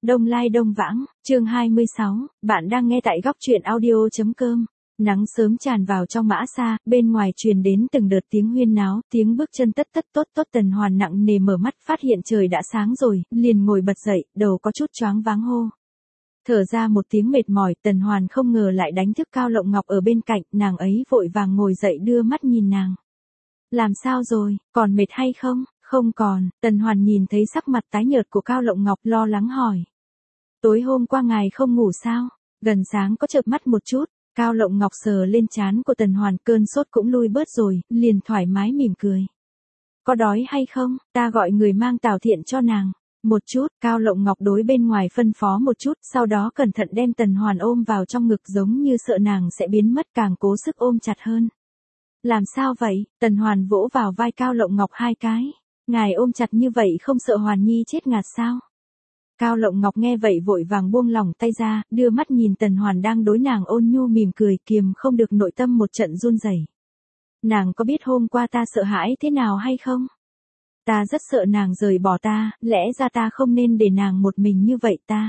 Đông Lai Đông Vãng, chương 26, bạn đang nghe tại góc truyện audio.com. Nắng sớm tràn vào trong mã xa, bên ngoài truyền đến từng đợt tiếng huyên náo, tiếng bước chân tất tất tốt tốt. Tần Hoàn nặng nề mở mắt phát hiện trời đã sáng rồi, liền ngồi bật dậy, đầu có chút choáng váng hô. Thở ra một tiếng mệt mỏi, Tần Hoàn không ngờ lại đánh thức Cao Lộng Ngọc ở bên cạnh, nàng ấy vội vàng ngồi dậy đưa mắt nhìn nàng. Làm sao rồi, còn mệt hay không? Không còn, Tần Hoàn nhìn thấy sắc mặt tái nhợt của Cao Lộng Ngọc lo lắng hỏi. Tối hôm qua ngài không ngủ sao? Gần sáng có chợp mắt một chút, Cao Lộng Ngọc sờ lên trán của Tần Hoàn, cơn sốt cũng lui bớt rồi, liền thoải mái mỉm cười. Có đói hay không, ta gọi người mang Tào Thiện cho nàng. Một chút, Cao Lộng Ngọc đối bên ngoài phân phó một chút, sau đó cẩn thận đem Tần Hoàn ôm vào trong ngực giống như sợ nàng sẽ biến mất, càng cố sức ôm chặt hơn. Làm sao vậy? Tần Hoàn vỗ vào vai Cao Lộng Ngọc hai cái. Ngài ôm chặt như vậy không sợ Hoàn Nhi chết ngạt sao? Cao Lộng Ngọc nghe vậy vội vàng buông lỏng tay ra, đưa mắt nhìn Tần Hoàn đang đối nàng ôn nhu mỉm cười, kiềm không được nội tâm một trận run rẩy. Nàng có biết hôm qua ta sợ hãi thế nào hay không? Ta rất sợ nàng rời bỏ ta, lẽ ra ta không nên để nàng một mình như vậy ta.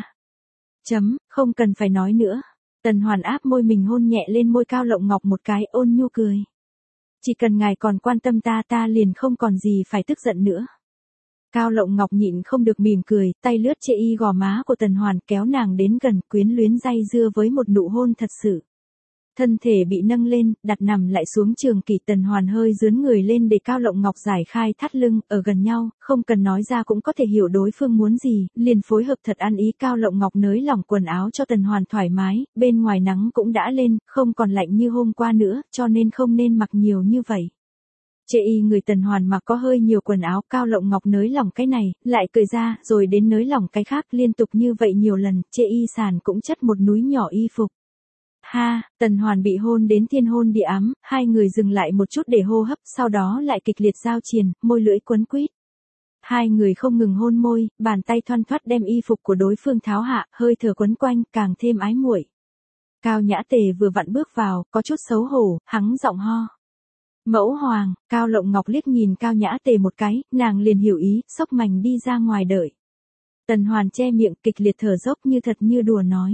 Không cần phải nói nữa. Tần Hoàn áp môi mình hôn nhẹ lên môi Cao Lộng Ngọc một cái, ôn nhu cười. Chỉ cần ngài còn quan tâm ta liền không còn gì phải tức giận nữa. Cao Lộng Ngọc nhịn không được mỉm cười, tay lướt chệ y gò má của Tần Hoàn, kéo nàng đến gần, quyến luyến day dưa với một nụ hôn thật sự. Thân thể bị nâng lên, đặt nằm lại xuống trường kỷ. Tần Hoàn hơi dướn người lên để Cao Lộng Ngọc giải khai thắt lưng, ở gần nhau, không cần nói ra cũng có thể hiểu đối phương muốn gì, liền phối hợp thật ăn ý. Cao Lộng Ngọc nới lỏng quần áo cho Tần Hoàn thoải mái, bên ngoài nắng cũng đã lên, không còn lạnh như hôm qua nữa, cho nên không nên mặc nhiều như vậy. Chệ y người Tần Hoàn mặc có hơi nhiều quần áo, Cao Lộng Ngọc nới lỏng cái này, lại cởi ra, rồi đến nới lỏng cái khác, liên tục như vậy nhiều lần, chệ y sàn cũng chất một núi nhỏ y phục. Ha, Tần Hoàn bị hôn đến thiên hôn địa ám, hai người dừng lại một chút để hô hấp, sau đó lại kịch liệt giao triền, môi lưỡi quấn quýt. Hai người không ngừng hôn môi, bàn tay thoăn thoắt đem y phục của đối phương tháo hạ, hơi thở quấn quanh, càng thêm ái muội. Cao Nhã Tề vừa vặn bước vào, có chút xấu hổ, hắng giọng ho. Mẫu hoàng, Cao Lộng Ngọc liếc nhìn Cao Nhã Tề một cái, nàng liền hiểu ý, xốc mành đi ra ngoài đợi. Tần Hoàn che miệng kịch liệt thở dốc như thật như đùa nói.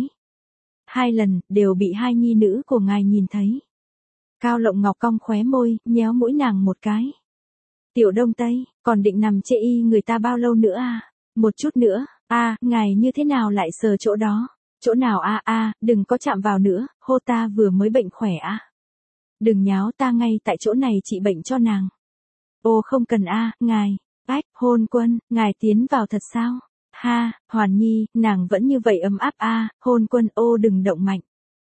2 lần, đều bị hai nhi nữ của ngài nhìn thấy. Cao Lộng Ngọc cong khóe môi, nhéo mũi nàng một cái. Tiểu Đông Tây, còn định nằm chê y người ta bao lâu nữa à? Một chút nữa, ngài như thế nào lại sờ chỗ đó? Chỗ nào đừng có chạm vào nữa, hô ta vừa mới bệnh khỏe Đừng nháo, ta ngay tại chỗ này trị bệnh cho nàng. Ô không cần ngài. Hôn quân, ngài tiến vào thật sao? Ha, Hoàn Nhi, nàng vẫn như vậy ấm áp hôn quân, ô đừng động mạnh.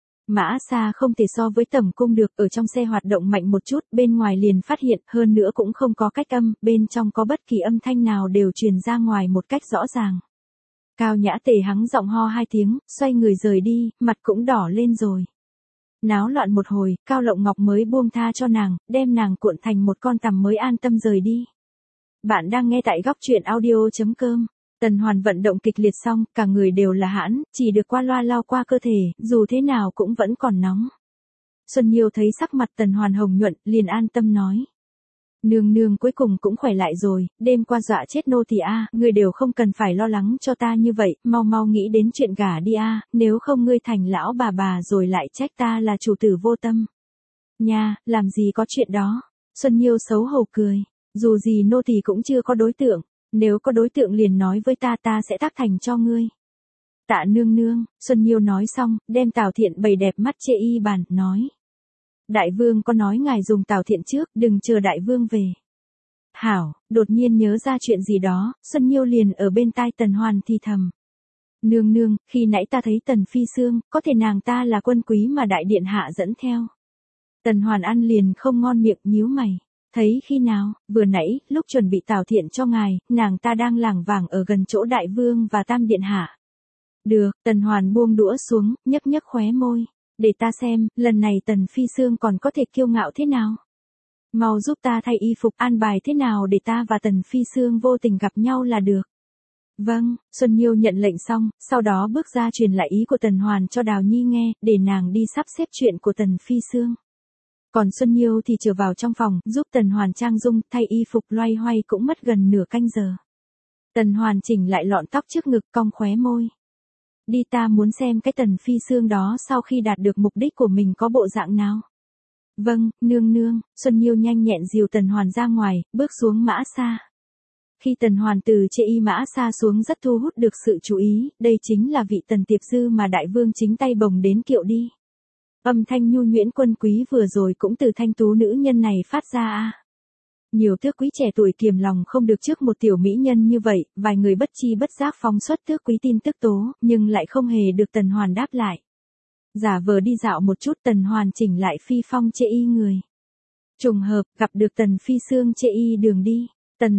Mã xa không thể so với tầm cung được, ở trong xe hoạt động mạnh một chút, bên ngoài liền phát hiện, hơn nữa cũng không có cách âm, bên trong có bất kỳ âm thanh nào đều truyền ra ngoài một cách rõ ràng. Cao Nhã Tề hắng giọng ho 2 tiếng, xoay người rời đi, mặt cũng đỏ lên rồi. Náo loạn một hồi, Cao Lộng Ngọc mới buông tha cho nàng, đem nàng cuộn thành một con tằm mới an tâm rời đi. Bạn đang nghe tại góc truyện audio.com. Tần Hoàn vận động kịch liệt xong, cả người đều là hãn, chỉ được qua loa lau qua cơ thể, dù thế nào cũng vẫn còn nóng. Xuân Nhiêu thấy sắc mặt Tần Hoàn hồng nhuận, liền an tâm nói. Nương nương cuối cùng cũng khỏe lại rồi, đêm qua dọa chết nô thì người đều không cần phải lo lắng cho ta như vậy, mau mau nghĩ đến chuyện gả đi nếu không ngươi thành lão bà rồi lại trách ta là chủ tử vô tâm. Nha, làm gì có chuyện đó. Xuân Nhiêu xấu hổ cười, dù gì nô thì cũng chưa có đối tượng. Nếu có đối tượng liền nói với ta sẽ tác thành cho ngươi. Tạ nương nương, Xuân Nhiêu nói xong, đem Tào Thiện bày đẹp mắt chê y bàn, nói. Đại vương có nói ngài dùng Tào Thiện trước, đừng chờ đại vương về. Hảo, đột nhiên nhớ ra chuyện gì đó, Xuân Nhiêu liền ở bên tai Tần Hoàn thì thầm. Nương nương, khi nãy ta thấy Tần Phi Sương, có thể nàng ta là quân quý mà đại điện hạ dẫn theo. Tần Hoàn ăn liền không ngon miệng, nhíu mày. Thấy khi nào, vừa nãy, lúc chuẩn bị Tào Thiện cho ngài, nàng ta đang lảng vảng ở gần chỗ đại vương và tam điện hạ. Được, Tần Hoàn buông đũa xuống, nhấc nhấc khóe môi. Để ta xem, lần này Tần Phi Sương còn có thể kiêu ngạo thế nào? Mau giúp ta thay y phục, an bài thế nào để ta và Tần Phi Sương vô tình gặp nhau là được. Vâng, Xuân Nhiêu nhận lệnh xong, sau đó bước ra truyền lại ý của Tần Hoàn cho Đào Nhi nghe, để nàng đi sắp xếp chuyện của Tần Phi Sương. Còn Xuân Nhiêu thì trở vào trong phòng, giúp Tần Hoàn trang dung, thay y phục loay hoay cũng mất gần nửa canh giờ. Tần Hoàn chỉnh lại lọn tóc trước ngực, cong khóe môi. Đi, ta muốn xem cái Tần Phi Xương đó sau khi đạt được mục đích của mình có bộ dạng nào. Vâng, nương nương. Xuân Nhiêu nhanh nhẹn dìu Tần Hoàn ra ngoài, bước xuống mã xa. Khi Tần Hoàn từ Chê Y mã xa xuống rất thu hút được sự chú ý, đây chính là vị Tần Tiệp Dư mà đại vương chính tay bồng đến kiệu đi. Âm thanh nhu nhuyễn quân quý vừa rồi cũng từ thanh tú nữ nhân này phát ra a. Nhiều tước quý trẻ tuổi kiềm lòng không được trước một tiểu mỹ nhân như vậy, vài người bất chi bất giác phóng xuất tước quý tin tức tố, nhưng lại không hề được Tần Hoàn đáp lại. Giả vờ đi dạo một chút, Tần Hoàn chỉnh lại phi phong Chê Y người. Trùng hợp, gặp được Tần Phi Xương Chê Y đường đi. Tần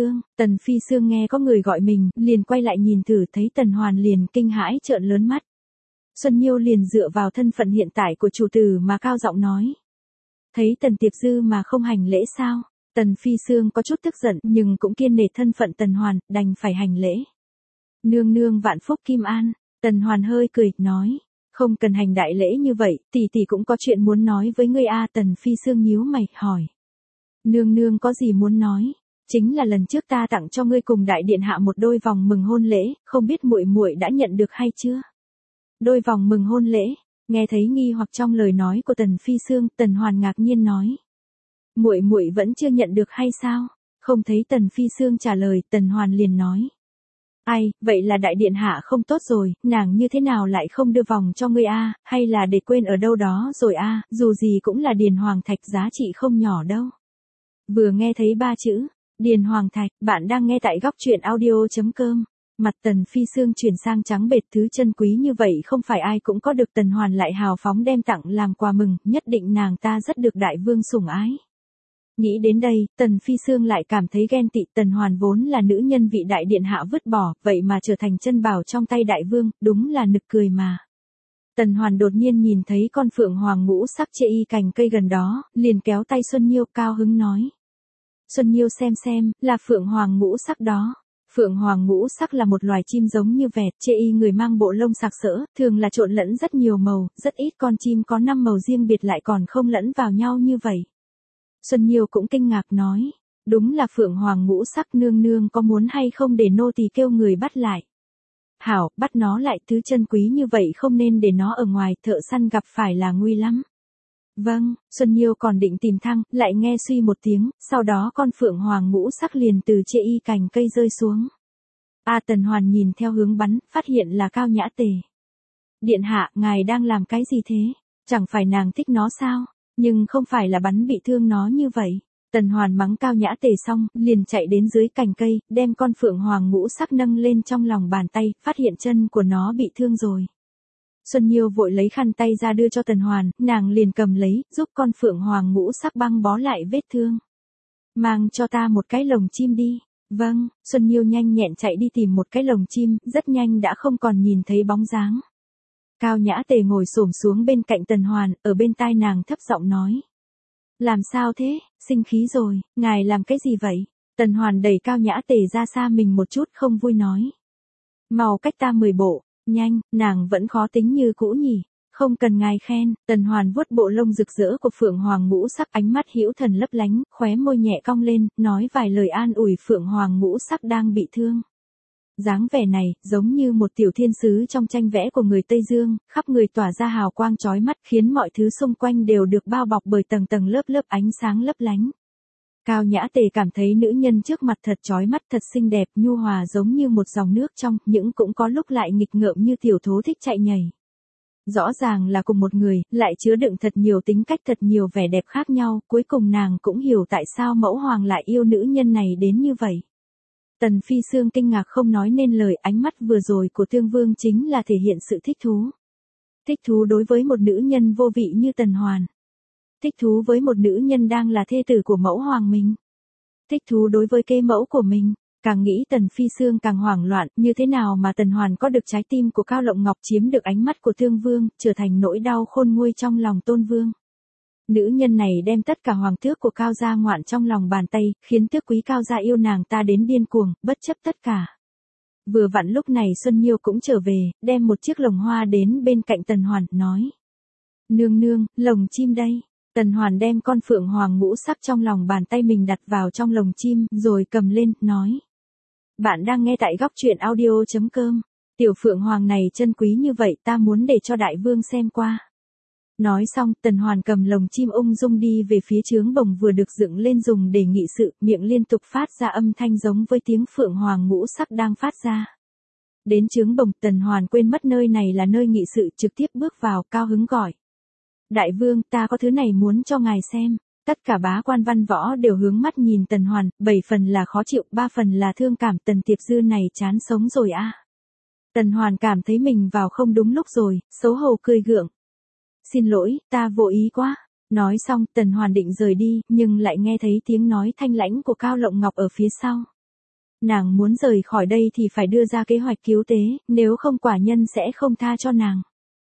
Phi Xương nghe có người gọi mình, liền quay lại nhìn thử, thấy Tần Hoàn liền kinh hãi trợn lớn mắt. Xuân Nhiêu liền dựa vào thân phận hiện tại của chủ tử mà cao giọng nói. Thấy Tần Tiệp Dư mà không hành lễ sao? Tần Phi Xương có chút tức giận nhưng cũng kiên nể thân phận Tần Hoàn, đành phải hành lễ. Nương nương vạn phúc kim an. Tần Hoàn hơi cười, nói. Không cần hành đại lễ như vậy, tỷ tỷ cũng có chuyện muốn nói với ngươi a. Tần Phi Xương nhíu mày, hỏi. Nương nương có gì muốn nói? Chính là lần trước ta tặng cho ngươi cùng đại điện hạ một đôi vòng mừng hôn lễ, không biết muội muội đã nhận được hay chưa? Đôi vòng mừng hôn lễ. Nghe thấy nghi hoặc trong lời nói của Tần Phi Xương, Tần Hoàn ngạc nhiên nói. Muội muội vẫn chưa nhận được hay sao? Không thấy Tần Phi Xương trả lời, Tần Hoàn liền nói. Ai, vậy là đại điện hạ không tốt rồi, nàng như thế nào lại không đưa vòng cho ngươi a, hay là để quên ở đâu đó rồi a, dù gì cũng là Điền Hoàng Thạch, giá trị không nhỏ đâu. Vừa nghe thấy ba chữ, Điền Hoàng Thạch, bạn đang nghe tại góc truyện audio.com. Mặt Tần Phi Xương chuyển sang trắng bệch, thứ chân quý như vậy không phải ai cũng có được. Tần Hoàn lại hào phóng đem tặng làm quà mừng, nhất định nàng ta rất được đại vương sủng ái. Nghĩ đến đây, Tần Phi Xương lại cảm thấy ghen tị. Tần Hoàn vốn là nữ nhân vị đại điện hạ vứt bỏ, vậy mà trở thành chân bảo trong tay đại vương, đúng là nực cười mà. Tần Hoàn đột nhiên nhìn thấy con phượng hoàng ngũ sắc Chê Y cành cây gần đó, liền kéo tay Xuân Nhiêu, cao hứng nói. Xuân Nhiêu xem, là phượng hoàng ngũ sắc đó. Phượng hoàng ngũ sắc là một loài chim giống như vẹt. Chê Y người mang bộ lông sặc sỡ, thường là trộn lẫn rất nhiều màu, rất ít con chim có 5 màu riêng biệt lại còn không lẫn vào nhau như vậy. Xuân Nhiêu cũng kinh ngạc nói, đúng là phượng hoàng ngũ sắc, nương nương có muốn hay không để nô tỳ kêu người bắt lại. Hảo, bắt nó lại, thứ chân quý như vậy không nên để nó ở ngoài, thợ săn gặp phải là nguy lắm. Vâng, Xuân Nhiêu còn định tìm thăng, lại nghe suy một tiếng, sau đó con phượng hoàng ngũ sắc liền từ Chê Y cành cây rơi xuống. Tần Hoàn nhìn theo hướng bắn, phát hiện là Cao Nhã Tề. Điện hạ, ngài đang làm cái gì thế? Chẳng phải nàng thích nó sao? Nhưng không phải là bắn bị thương nó như vậy. Tần Hoàn mắng Cao Nhã Tề xong, liền chạy đến dưới cành cây, đem con phượng hoàng ngũ sắc nâng lên trong lòng bàn tay, phát hiện chân của nó bị thương rồi. Xuân Nhiêu vội lấy khăn tay ra đưa cho Tần Hoàn, nàng liền cầm lấy, giúp con phượng hoàng ngũ sắc băng bó lại vết thương. Mang cho ta một cái lồng chim đi. Vâng, Xuân Nhiêu nhanh nhẹn chạy đi tìm một cái lồng chim, rất nhanh đã không còn nhìn thấy bóng dáng. Cao Nhã Tề ngồi xổm xuống bên cạnh Tần Hoàn, ở bên tai nàng thấp giọng nói. Làm sao thế, sinh khí rồi, ngài làm cái gì vậy? Tần Hoàn đẩy Cao Nhã Tề ra xa mình một chút, không vui nói. Mau cách ta 10 bộ, nhanh, nàng vẫn khó tính như cũ nhỉ. Không cần ngài khen. Tần Hoàn vuốt bộ lông rực rỡ của phượng hoàng ngũ sắc, ánh mắt hữu thần lấp lánh, khóe môi nhẹ cong lên, nói vài lời an ủi phượng hoàng ngũ sắc đang bị thương. Dáng vẻ này, giống như một tiểu thiên sứ trong tranh vẽ của người Tây Dương, khắp người tỏa ra hào quang chói mắt, khiến mọi thứ xung quanh đều được bao bọc bởi tầng tầng lớp lớp ánh sáng lấp lánh. Cao Nhã Tề cảm thấy nữ nhân trước mặt thật chói mắt, thật xinh đẹp, nhu hòa giống như một dòng nước trong, nhưng cũng có lúc lại nghịch ngợm như tiểu thố thích chạy nhảy. Rõ ràng là cùng một người, lại chứa đựng thật nhiều tính cách, thật nhiều vẻ đẹp khác nhau, cuối cùng nàng cũng hiểu tại sao mẫu hoàng lại yêu nữ nhân này đến như vậy. Tần Phi Xương kinh ngạc không nói nên lời, ánh mắt vừa rồi của Tương Vương chính là thể hiện sự thích thú. Thích thú đối với một nữ nhân vô vị như Tần Hoàn. Thích thú với một nữ nhân đang là thê tử của mẫu hoàng mình. Thích thú đối với kế mẫu của mình. Càng nghĩ Tần Phi Xương càng hoảng loạn, như thế nào mà Tần Hoàn có được trái tim của Cao Lộng Ngọc, chiếm được ánh mắt của Tương Vương, trở thành nỗi đau khôn nguôi trong lòng Tôn Vương. Nữ nhân này đem tất cả hoàng tước của Cao gia ngoạn trong lòng bàn tay, khiến tước quý Cao gia yêu nàng ta đến điên cuồng, bất chấp tất cả. Vừa vặn lúc này Xuân Nhiêu cũng trở về, đem một chiếc lồng hoa đến bên cạnh Tần Hoàn, nói. Nương nương, lồng chim đây. Tần Hoàn đem con phượng hoàng ngũ sắc trong lòng bàn tay mình đặt vào trong lồng chim, rồi cầm lên, nói. Bạn đang nghe tại góc truyện audio.com. Tiểu phượng hoàng này chân quý như vậy ta muốn để cho đại vương xem qua. Nói xong, Tần Hoàn cầm lồng chim ung dung đi về phía trướng bồng vừa được dựng lên dùng để nghị sự, miệng liên tục phát ra âm thanh giống với tiếng phượng hoàng ngũ sắc đang phát ra. Đến trướng bồng, Tần Hoàn quên mất nơi này là nơi nghị sự, trực tiếp bước vào, cao hứng gọi. Đại vương, ta có thứ này muốn cho ngài xem. Tất cả bá quan văn võ đều hướng mắt nhìn Tần Hoàn, 7 phần là khó chịu, 3 phần là thương cảm. Tần Tiệp Dư này chán sống rồi a. Tần Hoàn cảm thấy mình vào không đúng lúc rồi, xấu hổ cười gượng. Xin lỗi, ta vô ý quá. Nói xong, Tần Hoàn định rời đi, nhưng lại nghe thấy tiếng nói thanh lãnh của Cao Lộng Ngọc ở phía sau. Nàng muốn rời khỏi đây thì phải đưa ra kế hoạch cứu tế, nếu không quả nhân sẽ không tha cho nàng.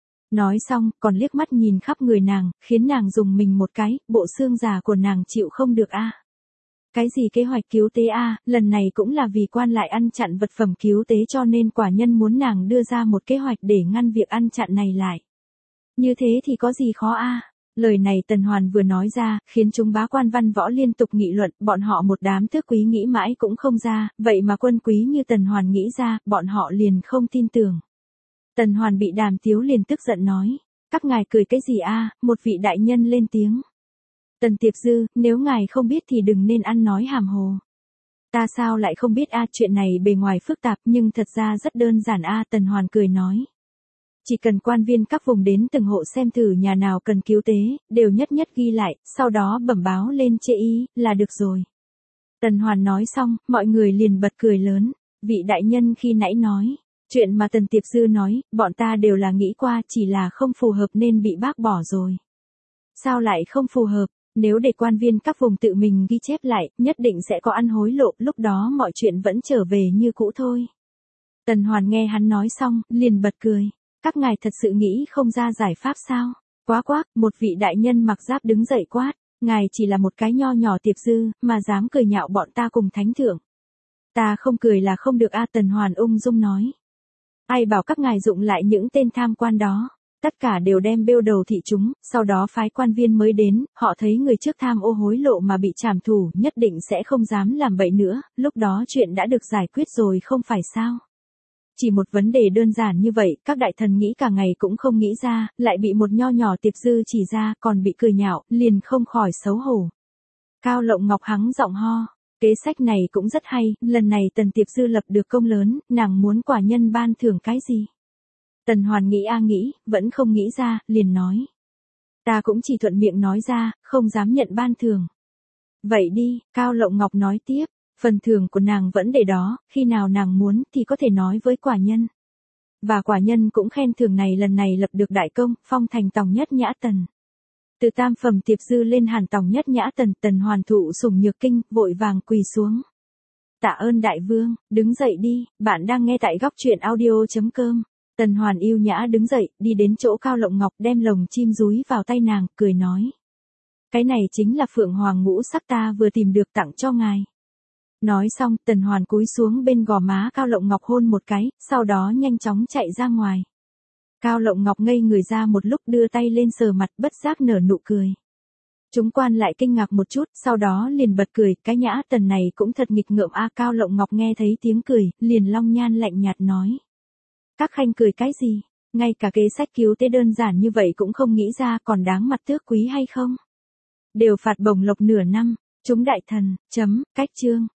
Nói xong, còn liếc mắt nhìn khắp người nàng, khiến nàng dùng mình một cái, bộ xương già của nàng chịu không được a. Cái gì kế hoạch cứu tế a, lần này cũng là vì quan lại ăn chặn vật phẩm cứu tế cho nên quả nhân muốn nàng đưa ra một kế hoạch để ngăn việc ăn chặn này lại. Như thế thì có gì khó a? Lời này Tần Hoàn vừa nói ra, khiến chúng bá quan văn võ liên tục nghị luận, bọn họ một đám tước quý nghĩ mãi cũng không ra, vậy mà quân quý như Tần Hoàn nghĩ ra, bọn họ liền không tin tưởng. Tần Hoàn bị Đàm Tiếu liền tức giận nói, các ngài cười cái gì a? Một vị đại nhân lên tiếng. Tần Tiệp Dư, nếu ngài không biết thì đừng nên ăn nói hàm hồ. Ta sao lại không biết a, chuyện này bề ngoài phức tạp nhưng thật ra rất đơn giản a, Tần Hoàn cười nói. Chỉ cần quan viên các vùng đến từng hộ xem thử nhà nào cần cứu tế, đều nhất nhất ghi lại, sau đó bẩm báo lên chê y, là được rồi. Tần Hoàn nói xong, mọi người liền bật cười lớn, vị đại nhân khi nãy nói. Chuyện mà Tần Tiệp Dư nói, bọn ta đều là nghĩ qua, chỉ là không phù hợp nên bị bác bỏ rồi. Sao lại không phù hợp? Nếu để quan viên các vùng tự mình ghi chép lại, nhất định sẽ có ăn hối lộ, lúc đó mọi chuyện vẫn trở về như cũ thôi. Tần Hoàn nghe hắn nói xong, liền bật cười. Các ngài thật sự nghĩ không ra giải pháp sao? Quá quát, một vị đại nhân mặc giáp đứng dậy quát. Ngài chỉ là một cái nho nhỏ Tiệp Dư, mà dám cười nhạo bọn ta cùng thánh thượng. Ta không cười là không được a, Tần Hoàn ung dung nói. Ai bảo các ngài dụng lại những tên tham quan đó. Tất cả đều đem bêu đầu thị chúng, sau đó phái quan viên mới đến, họ thấy người trước tham ô hối lộ mà bị trảm thủ, nhất định sẽ không dám làm bậy nữa, lúc đó chuyện đã được giải quyết rồi không phải sao. Chỉ một vấn đề đơn giản như vậy, các đại thần nghĩ cả ngày cũng không nghĩ ra, lại bị một nho nhỏ Tiệp Dư chỉ ra, còn bị cười nhạo, liền không khỏi xấu hổ. Cao Lộng Ngọc hắng giọng ho, kế sách này cũng rất hay, lần này Tần Tiệp Dư lập được công lớn, nàng muốn quả nhân ban thưởng cái gì? Tần Hoàn nghĩ nghĩ, vẫn không nghĩ ra, liền nói. Ta cũng chỉ thuận miệng nói ra, không dám nhận ban thưởng. Vậy đi, Cao Lộng Ngọc nói tiếp. Phần thưởng của nàng vẫn để đó, khi nào nàng muốn thì có thể nói với quả nhân. Và quả nhân cũng khen thưởng này lần này lập được đại công, phong thành tòng nhất nhã tần. Từ tam phẩm Tiệp Dư lên hàn tòng nhất nhã tần, Tần Hoàn thụ sủng nhược kinh, vội vàng quỳ xuống. Tạ ơn đại vương, đứng dậy đi, bạn đang nghe tại góc truyện audio.com. Tần Hoàn yêu nhã đứng dậy, đi đến chỗ Cao Lộng Ngọc đem lồng chim dúi vào tay nàng, cười nói. Cái này chính là phượng hoàng ngũ sắc ta vừa tìm được tặng cho ngài. Nói xong, Tần Hoàn cúi xuống bên gò má Cao Lộng Ngọc hôn một cái, sau đó nhanh chóng chạy ra ngoài. Cao Lộng Ngọc ngây người ra một lúc đưa tay lên sờ mặt bất giác nở nụ cười. Chúng quan lại kinh ngạc một chút, sau đó liền bật cười, cái nhã Tần này cũng thật nghịch ngợm a. Cao Lộng Ngọc nghe thấy tiếng cười, liền long nhan lạnh nhạt nói. Các khanh cười cái gì? Ngay cả kế sách cứu tế đơn giản như vậy cũng không nghĩ ra còn đáng mặt tước quý hay không? Đều phạt bổng lộc nửa năm, chúng đại thần, cách chương.